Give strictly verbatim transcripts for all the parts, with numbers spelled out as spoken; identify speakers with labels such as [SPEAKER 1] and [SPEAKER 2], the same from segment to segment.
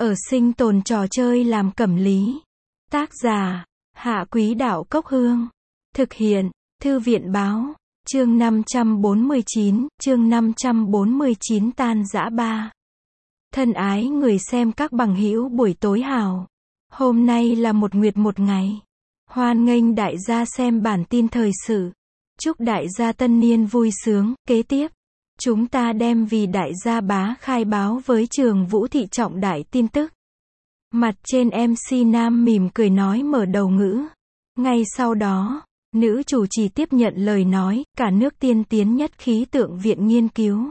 [SPEAKER 1] ở sinh tồn trò chơi làm cẩm lý. Tác giả, Hạ Quý Đạo Cốc Hương. Thực hiện, Thư viện Báo. Chương năm trăm bốn mươi chín, chương năm trăm bốn mươi chín tan rã ba. Thân ái người xem các bằng hữu buổi tối hào. Hôm nay là một nguyệt một ngày. Hoan nghênh đại gia xem bản tin thời sự. Chúc đại gia tân niên vui sướng. Kế tiếp, chúng ta đem vì đại gia bá khai báo với Trường Vũ Thị trọng đại tin tức. Mặt trên em xê nam mỉm cười nói mở đầu ngữ. Ngay sau đó, nữ chủ trì tiếp nhận lời nói, cả nước tiên tiến nhất khí tượng viện nghiên cứu.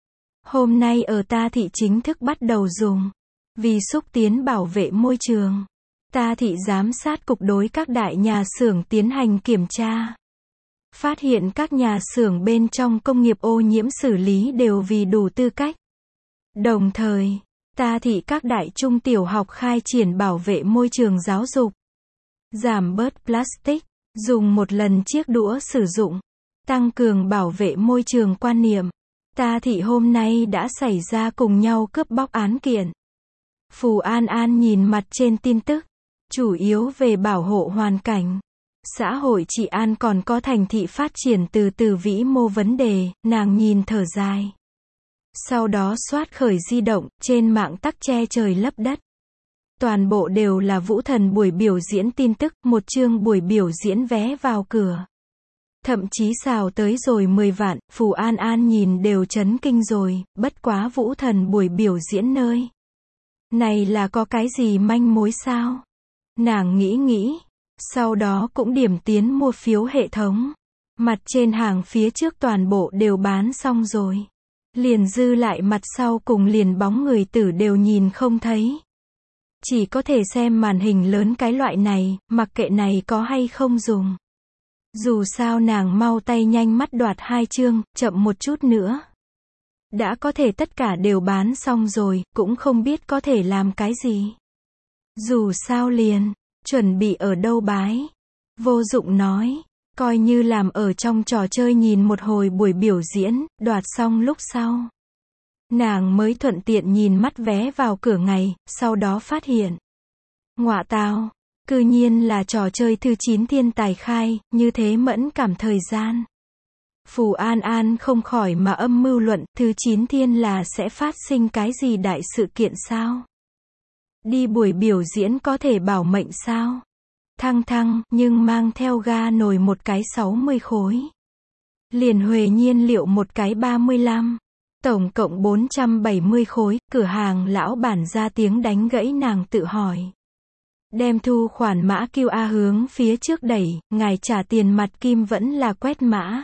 [SPEAKER 1] Hôm nay ở ta thị chính thức bắt đầu dùng. Vì xúc tiến bảo vệ môi trường, ta thị giám sát cục đối các đại nhà xưởng tiến hành kiểm tra. Phát hiện các nhà xưởng bên trong công nghiệp ô nhiễm xử lý đều vì đủ tư cách. Đồng thời, ta thị các đại trung tiểu học khai triển bảo vệ môi trường giáo dục. Giảm bớt plastic, dùng một lần chiếc đũa sử dụng. Tăng cường bảo vệ môi trường quan niệm. Ta thị hôm nay đã xảy ra cùng nhau cướp bóc án kiện. Phù An An nhìn mặt trên tin tức, chủ yếu về bảo hộ hoàn cảnh, xã hội trị an còn có thành thị phát triển từ từ vĩ mô vấn đề, nàng nhìn thở dài. Sau đó soát khởi di động, trên mạng tắc che trời lấp đất. Toàn bộ đều là Vũ Thần buổi biểu diễn tin tức, một chương buổi biểu diễn vé vào cửa. Thậm chí xào tới rồi mười vạn, Phù An An nhìn đều chấn kinh rồi, bất quá Vũ Thần buổi biểu diễn nơi này là có cái gì manh mối sao? Nàng nghĩ nghĩ, sau đó cũng điểm tiến mua phiếu hệ thống. Mặt trên hàng phía trước toàn bộ đều bán xong rồi. Liền dư lại mặt sau cùng liền bóng người tử đều nhìn không thấy. Chỉ có thể xem màn hình lớn cái loại này, mặc kệ này có hay không dùng. Dù sao nàng mau tay nhanh mắt đoạt hai chương, chậm một chút nữa. Đã có thể tất cả đều bán xong rồi, cũng không biết có thể làm cái gì. Dù sao liền, chuẩn bị ở đâu bái. Vô dụng nói, coi như làm ở trong trò chơi nhìn một hồi buổi biểu diễn, đoạt xong lúc sau. Nàng mới thuận tiện nhìn mắt vé vào cửa ngày, sau đó phát hiện. Ngọa tào, cư nhiên là trò chơi thứ chín thiên tài khai, như thế mẫn cảm thời gian. Phù An An không khỏi mà âm mưu luận, thứ chín thiên là sẽ phát sinh cái gì đại sự kiện sao? Đi buổi biểu diễn có thể bảo mệnh sao? Thăng thăng, nhưng mang theo ga nồi một cái sáu mươi khối. Liền Huệ nhiên liệu một cái ba mươi lăm. Tổng cộng bốn trăm bảy mươi khối, cửa hàng lão bản ra tiếng đánh gãy nàng tự hỏi. Đem thu khoản mã quy rờ hướng phía trước đẩy, ngài trả tiền mặt kim vẫn là quét mã.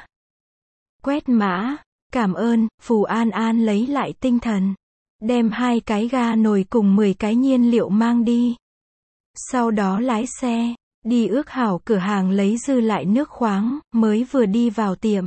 [SPEAKER 1] Quét mã, cảm ơn, Phù An An lấy lại tinh thần. Đem hai cái ga nồi cùng mười cái nhiên liệu mang đi. Sau đó lái xe, đi ước hảo cửa hàng lấy dư lại nước khoáng, mới vừa đi vào tiệm.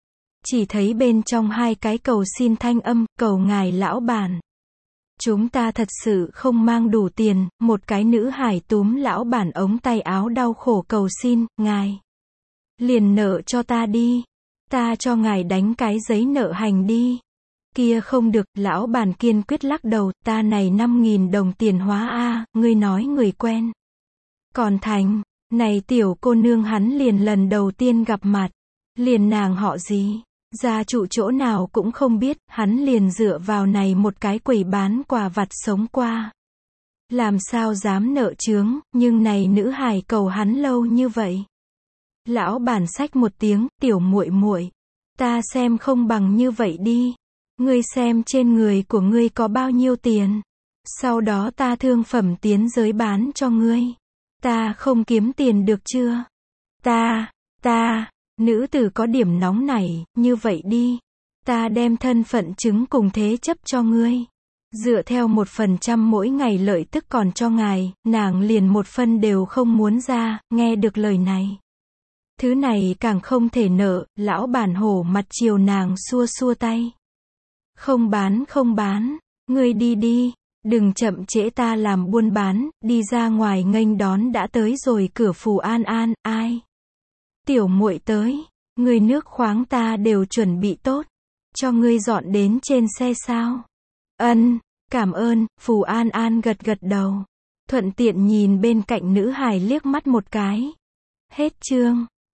[SPEAKER 1] Chỉ thấy bên trong hai cái cầu xin thanh âm, cầu ngài lão bản. Chúng ta thật sự không mang đủ tiền, một cái nữ hải túm lão bản ống tay áo đau khổ cầu xin, ngài. Liền nợ cho ta đi. Ta cho ngài đánh cái giấy nợ hành đi. Kia không được, lão bản kiên quyết lắc đầu, ta này năm nghìn đồng tiền hóa a, ngươi nói người quen. Còn thành, này tiểu cô nương hắn liền lần đầu tiên gặp mặt. Liền nàng họ gì? Gia trụ chỗ nào cũng không biết, hắn liền dựa vào này một cái quầy bán quà vặt sống qua. Làm sao dám nợ chướng, nhưng này nữ hài cầu hắn lâu như vậy. Lão bản xách một tiếng, tiểu muội muội, ta xem không bằng như vậy đi. Ngươi xem trên người của ngươi có bao nhiêu tiền. Sau đó ta thương phẩm tiến giới bán cho ngươi. Ta không kiếm tiền được chưa? Ta, ta, nữ tử có điểm nóng nảy, như vậy đi. Ta đem thân phận chứng cùng thế chấp cho ngươi. Dựa theo một phần trăm mỗi ngày lợi tức còn cho ngài, nàng liền một phân đều không muốn ra, nghe được lời này. Thứ này càng không thể nợ, lão bản hổ mặt chiều nàng xua xua tay. Không bán không bán, ngươi đi đi, đừng chậm trễ ta làm buôn bán, đi ra ngoài nghênh đón đã tới rồi cửa Phù An An, ai? Tiểu muội tới, ngươi nước khoáng ta đều chuẩn bị tốt, cho ngươi dọn đến trên xe sao? Ân, Cảm ơn, Phù An An gật gật đầu. Thuận tiện nhìn bên cạnh nữ hài liếc mắt một cái. Hết chương.